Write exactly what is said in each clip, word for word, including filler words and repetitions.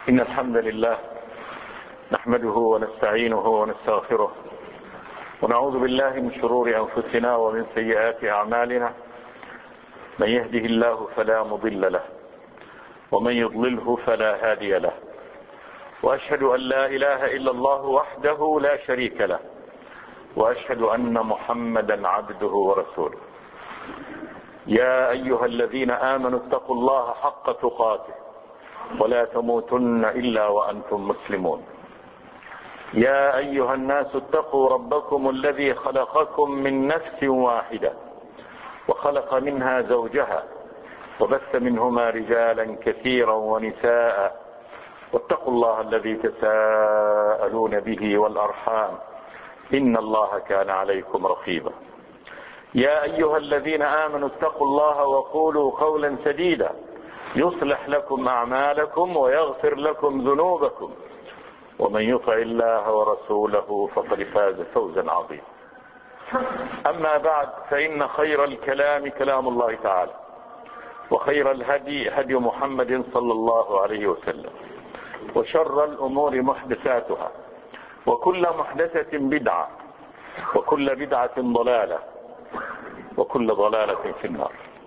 إن الحمد لله نحمده ونستعينه ونستغفره ونعوذ بالله من شرور أنفسنا ومن سيئات أعمالنا. من يهده الله فلا مضل له ومن يضلله فلا هادي له، وأشهد أن لا إله إلا الله وحده لا شريك له، وأشهد أن محمدا عبده ورسوله. يا أيها الذين آمنوا اتقوا الله حق تقاته ولا تموتن إلا وأنتم مسلمون. يا أيها الناس اتقوا ربكم الذي خلقكم من نفس واحدة وخلق منها زوجها وبث منهما رجالا كثيرا ونساء، واتقوا الله الذي تساءلون به والأرحام إن الله كان عليكم رقيبا. يا أيها الذين آمنوا اتقوا الله وقولوا قولا سديدا يصلح لكم أعمالكم ويغفر لكم ذنوبكم، ومن يطع الله ورسوله فقد فاز فوزا عظيما. أما بعد، فإن خير الكلام كلام الله تعالى، وخير الهدي هدي محمد صلى الله عليه وسلم، وشر الأمور محدثاتها، وكل محدثة بدعة، وكل بدعة ضلالة، وكل ضلالة في النار.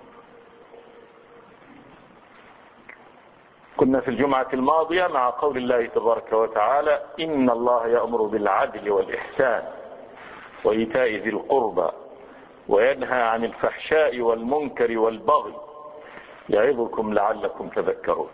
كنا في الجمعة الماضية مع قول الله تبارك وتعالى: إن الله يأمر بالعدل والإحسان وإيتاء ذي القربى وينهى عن الفحشاء والمنكر والبغي يعظكم لعلكم تذكرون.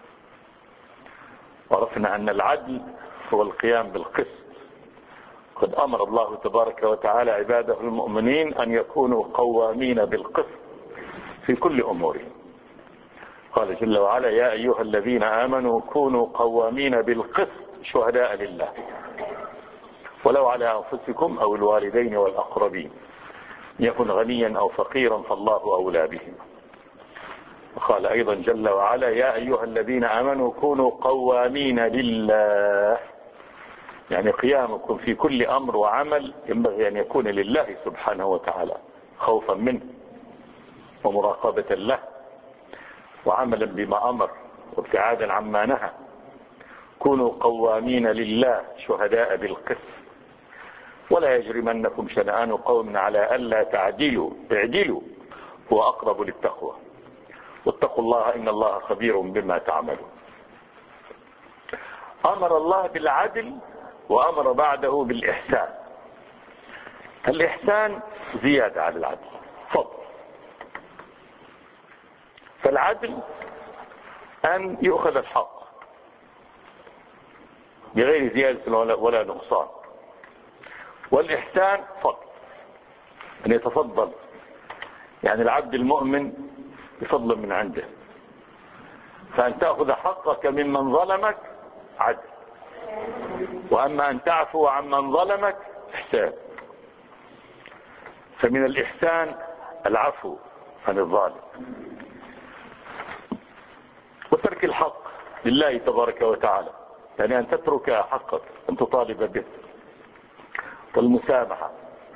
وعرفنا أن العدل هو القيام بالقسط. قد أمر الله تبارك وتعالى عباده المؤمنين أن يكونوا قوامين بالقسط في كل أمورهم. قال جل وعلا: يا أيها الذين آمنوا كونوا قوامين بالقسط شهداء لله ولو على أنفسكم أو الوالدين والأقربين، يكن غنيا أو فقيرا فالله أولى بهم. وقال أيضا جل وعلا: يا أيها الذين آمنوا كونوا قوامين لله، يعني قيامكم في كل أمر وعمل ينبغي أن يكون لله سبحانه وتعالى، خوفا منه ومراقبة له وعملا بما أمر وابتعادا عما نهى. كونوا قوامين لله شهداء بالقسط ولا يجرمنكم شنآن قوم على ألا تعدلوا، اعدلوا هو أقرب للتقوى واتقوا الله إن الله خبير بما تعملون. أمر الله بالعدل وأمر بعده بالإحسان. الإحسان زيادة على العدل، فضل. فالعدل أن يؤخذ الحق بغير زيادة ولا نقصان، والإحسان فضل، أن يتفضل، يعني العبد المؤمن بفضل من عنده. فأن تأخذ حقك ممن ظلمك عدل، وأما أن تعفو عمن ظلمك إحسان. فمن الإحسان العفو عن الظالم وترك الحق لله تبارك وتعالى، يعني أن تترك حقك، أن تطالب به، والمسامحة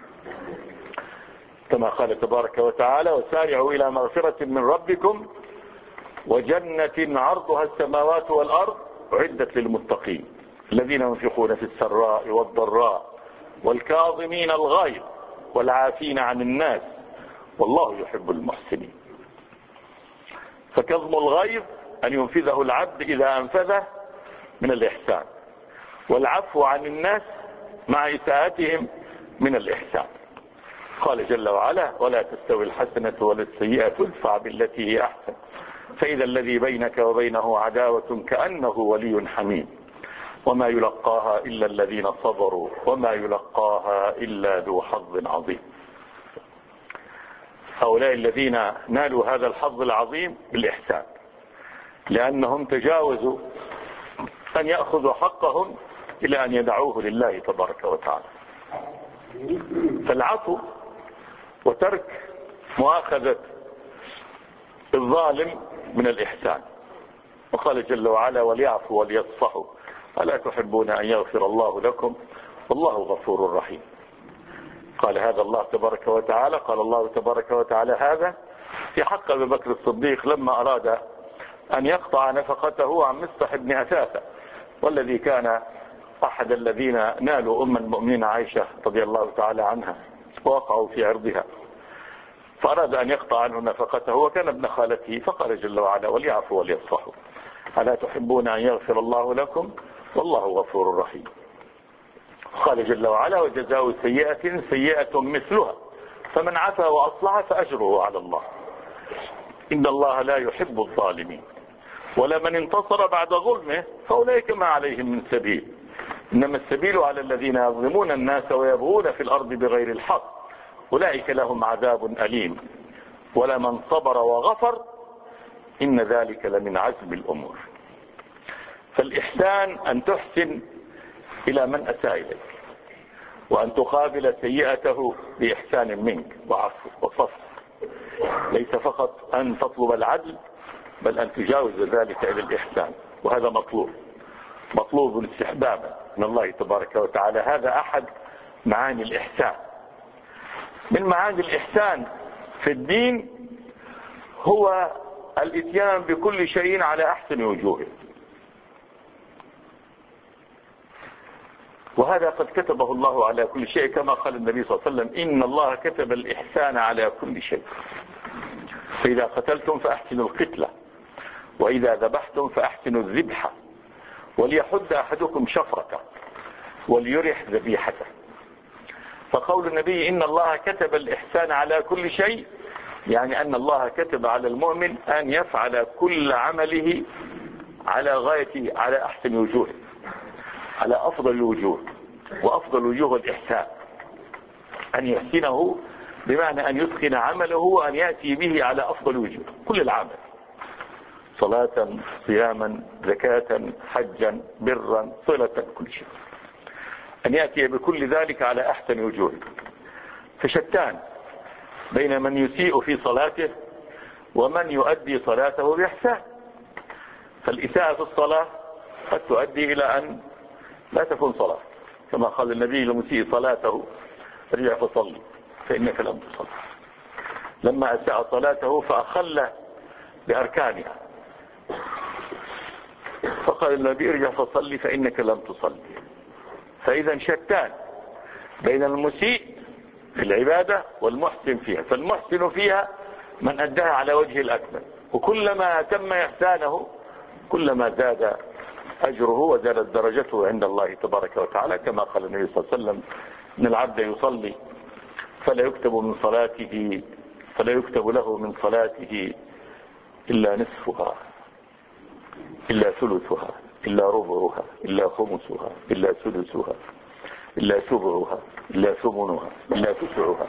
كما قال تبارك وتعالى: وسارعوا إلى مغفرة من ربكم وجنة عرضها السماوات والأرض أعدت للمتقين الذين ينفقون في السراء والضراء والكاظمين الغيظ والعافين عن الناس والله يحب المحسنين. فكظم الغيظ أن ينفذه العبد إذا أنفذه من الإحسان، والعفو عن الناس مع إساءتهم من الإحسان. قال جل وعلا: ولا تستوي الحسنة ولا السيئة ادفع بالتي هي أحسن فإذا الذي بينك وبينه عداوة كأنه ولي حميم وما يلقاها إلا الذين صبروا وما يلقاها إلا ذو حظ عظيم. هؤلاء الذين نالوا هذا الحظ العظيم بالإحسان، لأنهم تجاوزوا أن يأخذوا حقهم إلى أن يدعوه لله تبارك وتعالى. فالعفو وترك مؤاخذة الظالم من الإحسان. وقال جل وعلا: وليعفوا وليصفحوا ألا تحبون أن يغفر الله لكم والله غفور رحيم. قال هذا الله تبارك وتعالى قال الله تبارك وتعالى هذا في حق أبي بكر الصديق لما أراد أن يقطع نفقته عن مصطح بن أثاثة، والذي كان أحد الذين نالوا أم المؤمنين عائشة رضي الله تعالى عنها ووقعوا في عرضها، فأراد أن يقطع عنه نفقته وكان ابن خالته، فقال جل وعلا وليعفوا وليصفحوا ألا تحبون أن يغفر الله لكم والله غفور رحيم. قال جل وعلا وجزاء سيئة سيئة مثلها فمن عفا وأصلح فأجره على الله إن الله لا يحب الظالمين ولمن انتصر بعد ظلمه فأولئك ما عليهم من سبيل إنما السبيل على الذين يظلمون الناس ويبغون في الأرض بغير الحق أولئك لهم عذاب أليم ولمن صبر وغفر إن ذلك لمن عزم الأمور. فالإحسان أن تحسن إلى من أساء إليك، وأن تقابل سيئته بإحسان منك وعفو وصفح، ليس فقط أن تطلب العدل بل أن تجاوز ذلك إلى الإحسان، وهذا مطلوب مطلوب استحبابا من الله تبارك وتعالى. هذا أحد معاني الإحسان. من معاني الإحسان في الدين هو الاتيان بكل شيء على أحسن وجوهه، وهذا قد كتبه الله على كل شيء كما قال النبي صلى الله عليه وسلم إن الله كتب الإحسان على كل شيء، فإذا قتلتم فأحسنوا القتلة وإذا ذبحتم فأحسنوا الذبحة وليحد أحدكم شفرته وليرح ذبيحته. فقول النبي إن الله كتب الإحسان على كل شيء يعني أن الله كتب على المؤمن أن يفعل كل عمله على غاية على أحسن وجوه، على أفضل الوجوه، وأفضل وجوه الإحسان أن يحسنه بمعنى أن يتقن عمله وأن يأتي به على أفضل وجوه كل العمل، صلاة صياما زكاة حجا برا صلة كل شيء، أن يأتي بكل ذلك على أحسن وجوه. فشتان بين من يسيء في صلاته ومن يؤدي صلاته بإحسان. فالإساءة في الصلاة قد تؤدي إلى أن لا تكون صلاة، كما قال النبي لمسيء صلاته ارجع فصلي فإنك لم تصل، لما أساء صلاته فأخل بأركانها فقال النبي ارجع فصلي فإنك لم تصلي. فإذا شتان بين المسيء في العبادة والمحسن فيها، فالمحسن فيها من أداها على وجه الأكمل، وكلما تم إحسانه كلما زاد أجره وزادت درجته عند الله تبارك وتعالى، كما قال النبي صلى الله عليه وسلم إن العبد يصلي فلا يكتب من صلاته فلا يكتب له من صلاته إلا نصفها إلا ثلثها إلا ربعها إلا خمسها إلا سدسها إلا سبعها إلا ثمنها إلا تسعها،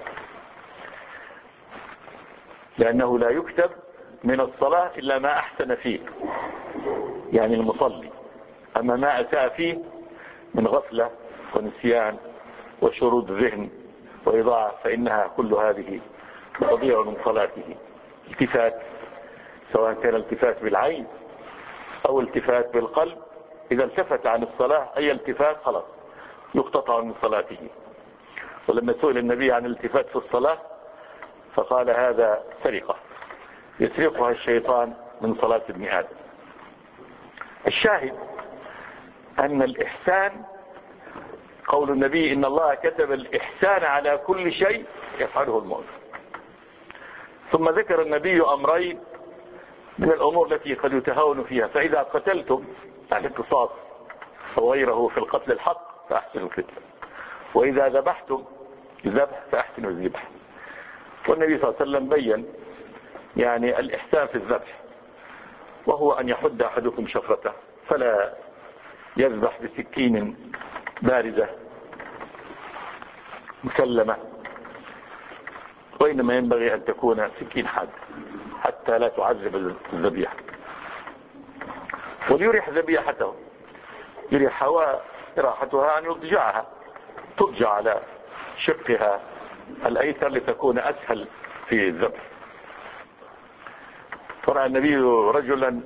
لأنه لا يكتب من الصلاة إلا ما أحسن فيه يعني المصلي، أما ما أساء فيه من غفلة ونسيان وشرود ذهن وإضاعة فإنها كل هذه تضيع من صلاته. التفات سواء كان التفات بالعين أو التفات بالقلب، إذا التفت عن الصلاة أي التفات خلاص يقتطع من صلاته. ولما سئل النبي عن الالتفات في الصلاة فقال هذا سرقة يسرقها الشيطان من صلاة ابن آدم. الشاهد أن الإحسان قول النبي إن الله كتب الإحسان على كل شيء يفعله المؤمن. ثم ذكر النبي أمرين من الأمور التي قد يتهاون فيها، فإذا قتلتم يعني القصاص أو غيره في القتل الحق فأحسنوا القتل، وإذا ذبحتم الذبح فأحسنوا الذبح. والنبي صلى الله عليه وسلم بين يعني الإحسان في الذبح، وهو أن يحد أحدكم شفرته فلا يذبح بسكين بارزة مسلمة، وإنما ينبغي أن تكون سكين حاد حتى لا تعذب الذبيحة. وليرح ذبيحته، يرح هواء راحتها أن يضجعها، تضجع على شقها الأيسر لتكون أسهل في الذبح. فرأى النبي رجلا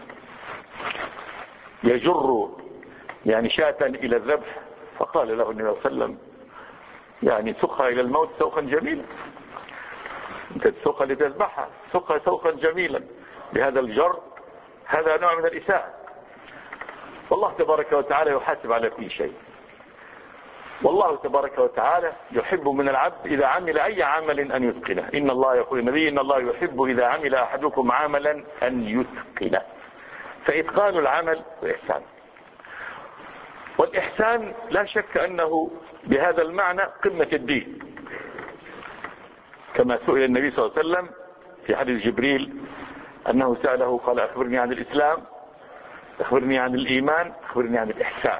يجر يعني شاة إلى الذبح فقال له النبي صلى الله عليه وسلم يعني سقها إلى الموت سوقا جميلا، انت تسوقها لتذبحها سوقها سوقا جميلا بهذا الجر هذا نوع من الإساءة. والله تبارك وتعالى يحاسب على كل شيء. والله تبارك وتعالى يحب من العبد إذا عمل أي عمل أن يتقنه. إن الله يقول النبي إن الله يحب إذا عمل أحدكم عملا أن يتقنه. فإتقان العمل وإحسان. والإحسان لا شك أنه بهذا المعنى قمة الدين، كما سئل النبي صلى الله عليه وسلم في حديث جبريل أنه سأله قال أخبرني عن الإسلام، أخبرني عن الإيمان، أخبرني عن الإحسان.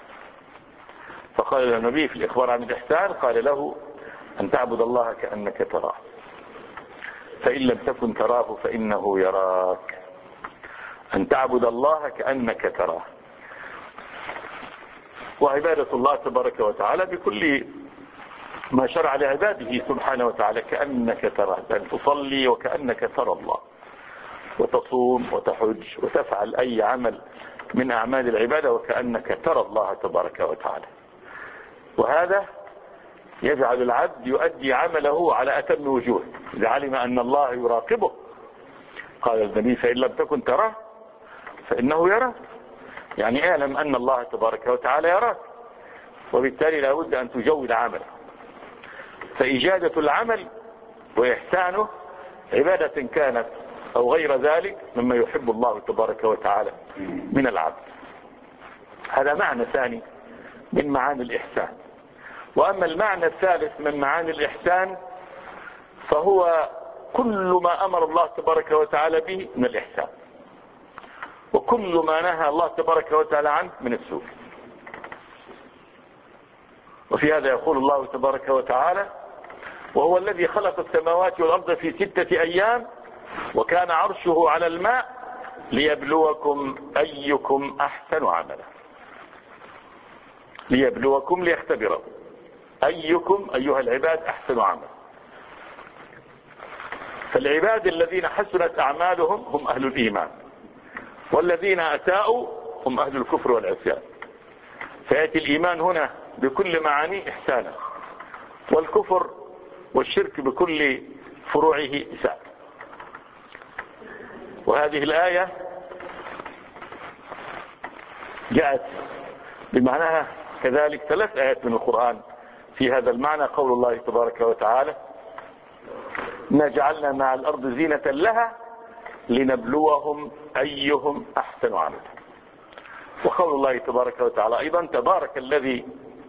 فقال النبي في الإخبار عن الإحسان قال له أن تعبد الله كأنك تراه، فإن لم تكن تراه فإنه يراك. أن تعبد الله كأنك تراه. وعبادة الله تبارك وتعالى بكل ما شرع لعباده سبحانه وتعالى كأنك تراه، أن تصلي وكأنك ترى الله، وتصوم وتحج وتفعل أي عمل من أعمال العبادة وكأنك ترى الله تبارك وتعالى. وهذا يجعل العبد يؤدي عمله على أتم وجوه إذا علم أن الله يراقبه. قال النبي فإن لم تكن تراه فإنه يراك، يعني اعلم أن الله تبارك وتعالى يراك، وبالتالي لا بد أن تجود عمله. فإجادة العمل وإحسانه عبادة كانت أو غير ذلك مما يحب الله تبارك وتعالى من العبد. هذا معنى ثاني من معاني الإحسان. وأما المعنى الثالث من معاني الإحسان فهو كل ما أمر الله تبارك وتعالى به من الإحسان، وكل ما نهى الله تبارك وتعالى عنه من السوء. وفي هذا يقول الله تبارك وتعالى وهو الذي خلق السماوات والأرض في ستة أيام وكان عرشه على الماء ليبلوكم أيكم أحسن عملا. ليبلوكم ليختبركم أيكم أيها العباد أحسن عملا. فالعباد الذين حسنت أعمالهم هم أهل الإيمان، والذين أساءوا هم أهل الكفر والعصيان. فيأتي الإيمان هنا بكل معانيه إحسانا، والكفر والشرك بكل فروعه إساءة. وهذه الآية جاءت بمعناها كذلك ثلاث آيات من القرآن في هذا المعنى. قول الله تبارك وتعالى إنا جعلنا مع الأرض زينة لها لنبلوهم أيهم أحسن عملا. وقول الله تبارك وتعالى أيضا تبارك الذي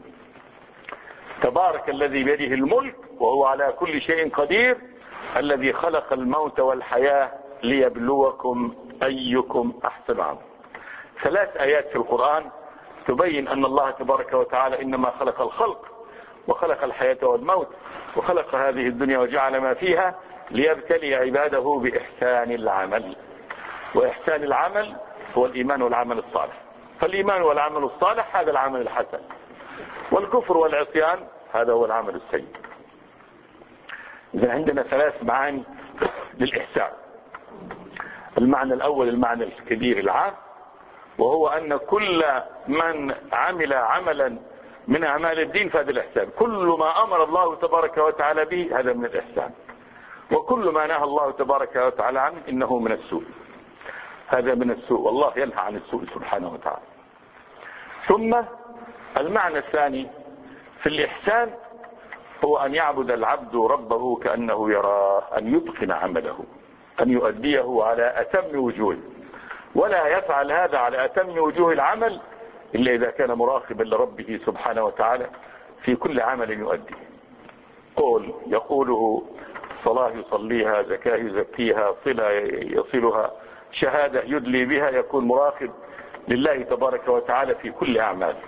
تبارك الذي بيده الملك وهو على كل شيء قدير الذي خلق الموت والحياة ليبلوكم أيكم أحسن عملا. ثلاث آيات في القرآن تبين أن الله تبارك وتعالى إنما خلق الخلق وخلق الحياة والموت وخلق هذه الدنيا وجعل ما فيها ليبتلي عباده بإحسان العمل. وإحسان العمل هو الإيمان والعمل الصالح. فالإيمان والعمل الصالح هذا العمل الحسن، والكفر والعصيان هذا هو العمل السيء. إذن عندنا ثلاث معاني للإحسان. المعنى الأول المعنى الكبير العام، وهو أن كل من عمل عملا من أعمال الدين فهذا الإحسان. كل ما أمر الله تبارك وتعالى به هذا من الإحسان، وكل ما نهى الله تبارك وتعالى عنه إنه من السوء، هذا من السوء، والله ينهى عن السوء سبحانه وتعالى. ثم المعنى الثاني في الإحسان هو أن يعبد العبد ربه كأنه يراه، أن يتقن عمله، أن يؤديه على أتم وجوه، ولا يفعل هذا على أتم وجوه العمل إلا إذا كان مراقبا لربه سبحانه وتعالى في كل عمل يؤديه. قول يقوله، صلاة يصليها، زكاة يزكيها، صلة يصلها، شهادة يدلي بها، يكون مراقب لله تبارك وتعالى في كل أعماله.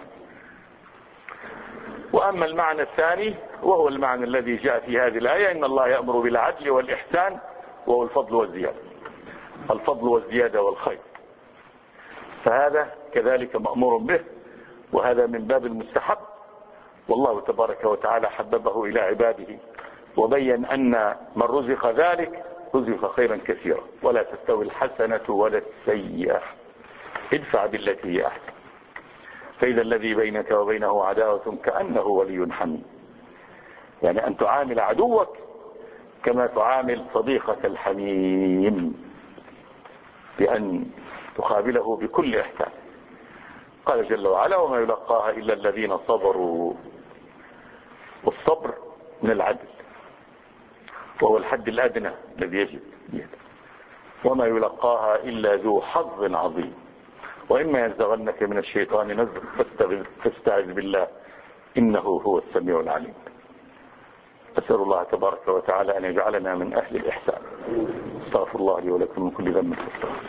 وأما المعنى الثاني وهو المعنى الذي جاء في هذه الآية إن الله يأمر بالعدل والإحسان وهو الفضل والزيادة، الفضل والزيادة والخير، فهذا كذلك مأمور به، وهذا من باب المستحب. والله تبارك وتعالى حببه إلى عباده وبين أن من رزق ذلك رزق خيرا كثيرا. ولا تستوي الحسنة ولا السيئة ادفع بالتي هي أحسن فإذا الذي بينك وبينه عداوة كأنه ولي حميم. يعني أن تعامل عدوك كما تعامل صديقك الحميم، بأن تقابله بكل إحسان. قال جل وعلا وما يلقاها إلا الذين صبروا. والصبر من العدل، وهو الحد الأدنى الذي يجب. وما يلقاها إلا ذو حظ عظيم. وإما ينزغنك من الشيطان نزغ فاستعذ بالله إنه هو السميع العليم. أسأل الله تبارك وتعالى أن يجعلنا من أهل الإحسان. استغفر الله لي ولكم من كل ذنب فاستغفروه.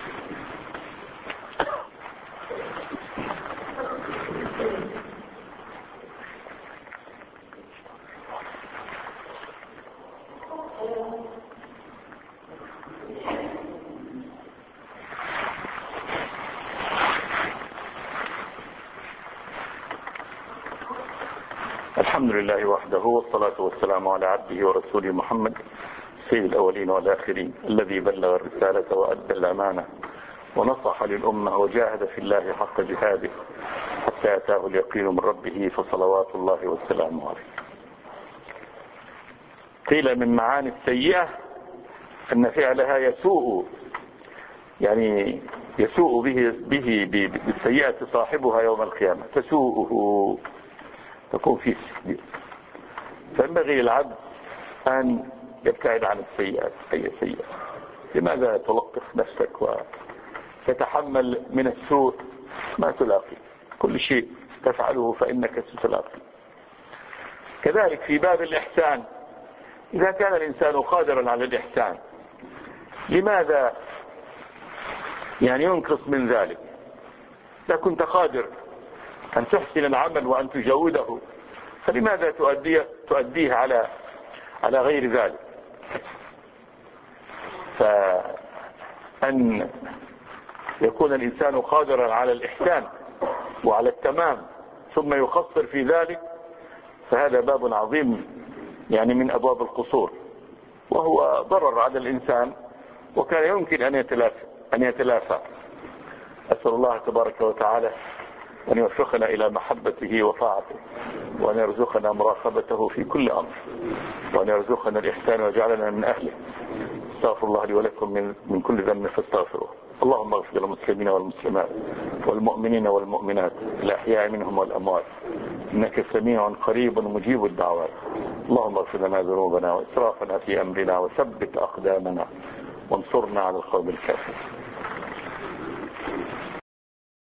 الحمد لله وحده، والصلاة والسلام على عبده ورسوله محمد سيد الأولين والآخرين، الذي بلغ الرسالة وأدى الأمانة ونصح للأمة وجاهد في الله حق جهاده حتى أتاه اليقين من ربه، فصلوات الله والسلام عليه. قيل من معاني السيئة أن فعلها يسوء، يعني يسوء به, به بالسيئة صاحبها يوم القيامة، تسوءه، تكون فيه السيئة. فينبغي للعبد أن يبتعد عن السيئات. أي سيئة؟ لماذا تلطف نفسك وتتحمل من السوء ما تلاقي؟ كل شيء تفعله فإنك ستلاقي. كذلك في باب الإحسان، إذا كان الإنسان قادرا على الإحسان لماذا يعني ينقص من ذلك؟ إذا كنت قادر أن تحسن العمل وأن تجوده، فلماذا تؤديه, تؤديه على على غير ذلك؟ فأن يكون الإنسان قادرا على الإحسان وعلى التمام ثم يقصر في ذلك، فهذا باب عظيم يعني من أبواب القصور، وهو ضرر على الإنسان وكان يمكن أن يتلافى أن يتلافى. أسأل الله تبارك وتعالى أن يوفقنا إلى محبته وطاعته، وأن يرزقنا مراقبته في كل أمر، وأن يرزقنا الإحسان ويجعلنا من أهله. استغفر الله لي ولكم من, من كل ذنب فاستغفروه. اللهم اغفر للمسلمين والمسلمات والمؤمنين والمؤمنات الأحياء منهم والأموات، إنك سميع قريب مجيب الدعوات. اللهم اغفر لنا ذنوبنا وإسرافنا في أمرنا وثبت أقدامنا وانصرنا على القوم الكافرين.